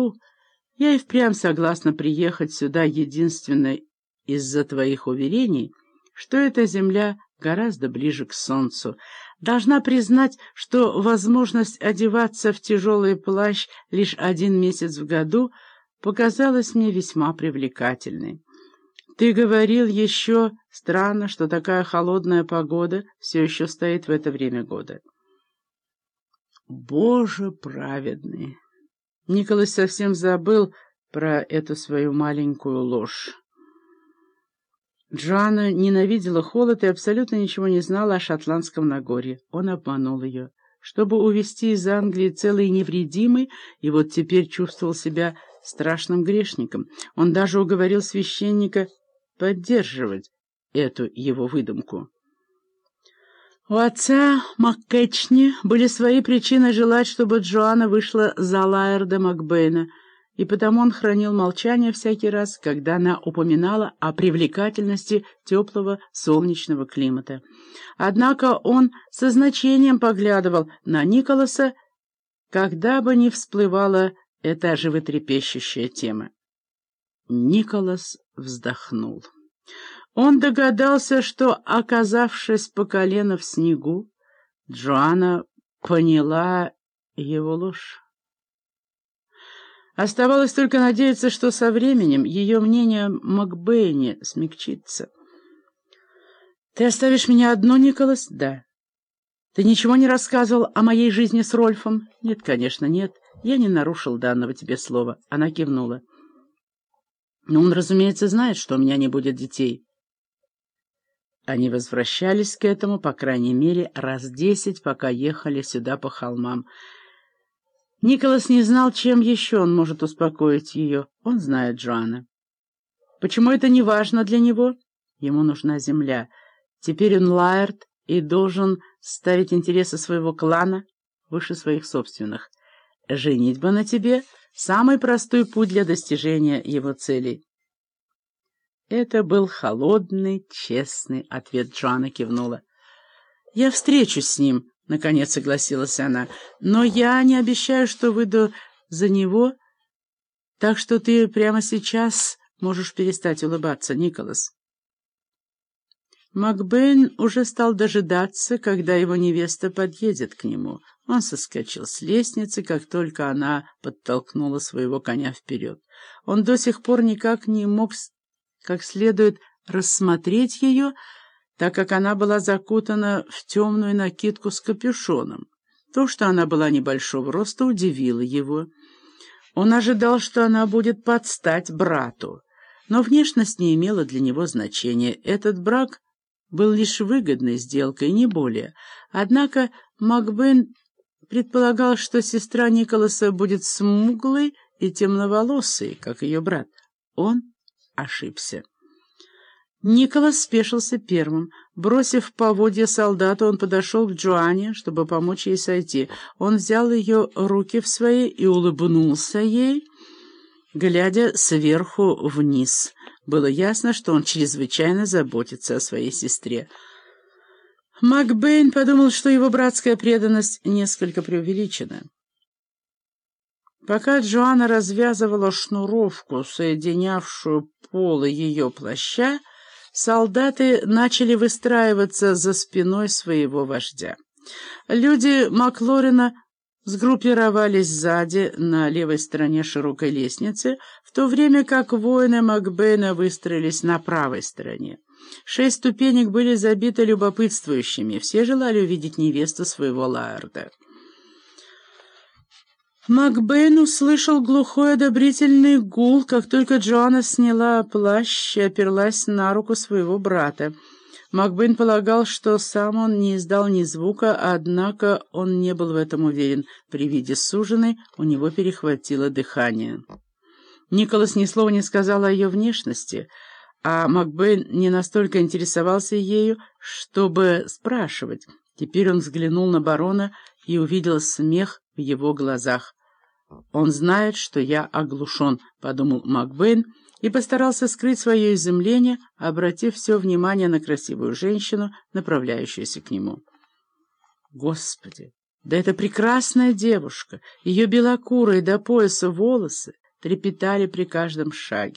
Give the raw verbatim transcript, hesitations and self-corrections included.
году я и впрямь согласна приехать сюда единственно из-за твоих уверений, что эта земля гораздо ближе к солнцу. Должна признать, что возможность одеваться в тяжелый плащ лишь один месяц в году показалась мне весьма привлекательной. Ты говорил еще, странно, что такая холодная погода все еще стоит в это время года. Боже праведный! Николас совсем забыл про эту свою маленькую ложь. Джоанна ненавидела холод и абсолютно ничего не знала о шотландском Нагорье. Он обманул ее, чтобы увезти из Англии целый и невредимый, и вот теперь чувствовал себя страшным грешником. Он даже уговорил священника поддерживать эту его выдумку. У отца Маккетчни были свои причины желать, чтобы Джоанна вышла за Лаэрда Макбейна, и потому он хранил молчание всякий раз, когда она упоминала о привлекательности теплого солнечного климата. Однако он со значением поглядывал на Николаса, когда бы ни всплывала эта животрепещущая тема. Николас вздохнул. Он догадался, что, оказавшись по колено в снегу, Джоанна поняла его ложь. Оставалось только надеяться, что со временем ее мнение о Макбейне смягчится. «Ты оставишь меня одну, Николас?» «Да». «Ты ничего не рассказывал о моей жизни с Рольфом?» «Нет, конечно, нет. Я не нарушил данного тебе слова». Она кивнула. «Но он, разумеется, знает, что у меня не будет детей». Они возвращались к этому, по крайней мере, раз десять, пока ехали сюда по холмам. Николас не знал, чем еще он может успокоить ее. Он знает Джоанна. Почему это не важно для него? Ему нужна земля. Теперь он Лаэрд и должен ставить интересы своего клана выше своих собственных. Женитьба на тебе — самый простой путь для достижения его целей. Это был холодный, честный ответ. Джоанна кивнула. «Я встречусь с ним», — наконец согласилась она, — «но я не обещаю, что выйду за него, так что ты прямо сейчас можешь перестать улыбаться, Николас». Макбейн уже стал дожидаться, когда его невеста подъедет к нему. Он соскочил с лестницы, как только она подтолкнула своего коня вперед. Он до сих пор никак не мог как следует рассмотреть ее, так как она была закутана в темную накидку с капюшоном. То, что она была небольшого роста, удивило его. Он ожидал, что она будет под стать брату, но внешность не имела для него значения. Этот брак был лишь выгодной сделкой, не более. Однако Макбейн предполагал, что сестра Николаса будет смуглой и темноволосой, как ее брат. Он ошибся. Николас спешился первым. Бросив поводья солдату, он подошел к Джоанне, чтобы помочь ей сойти. Он взял ее руки в свои и улыбнулся ей, глядя сверху вниз. Было ясно, что он чрезвычайно заботится о своей сестре. Макбейн подумал, что его братская преданность несколько преувеличена. Пока Джоанна развязывала шнуровку, соединявшую полы ее плаща, солдаты начали выстраиваться за спиной своего вождя. Люди Маклорина сгруппировались сзади, на левой стороне широкой лестницы, в то время как воины Макбейна выстроились на правой стороне. Шесть ступенек были забиты любопытствующими, все желали увидеть невесту своего Лаэрда. Макбейн услышал глухой одобрительный гул, как только Джоанна сняла плащ и оперлась на руку своего брата. Макбейн полагал, что сам он не издал ни звука, однако он не был в этом уверен. При виде суженой у него перехватило дыхание. Николас ни слова не сказал о ее внешности, а Макбейн не настолько интересовался ею, чтобы спрашивать. Теперь он взглянул на барона и увидел смех в его глазах. «Он знает, что я оглушен», — подумал Макбейн, и постарался скрыть свое изумление, обратив все внимание на красивую женщину, направляющуюся к нему. «Господи, Да это прекрасная девушка, ее белокурые до пояса волосы трепетали при каждом шаге.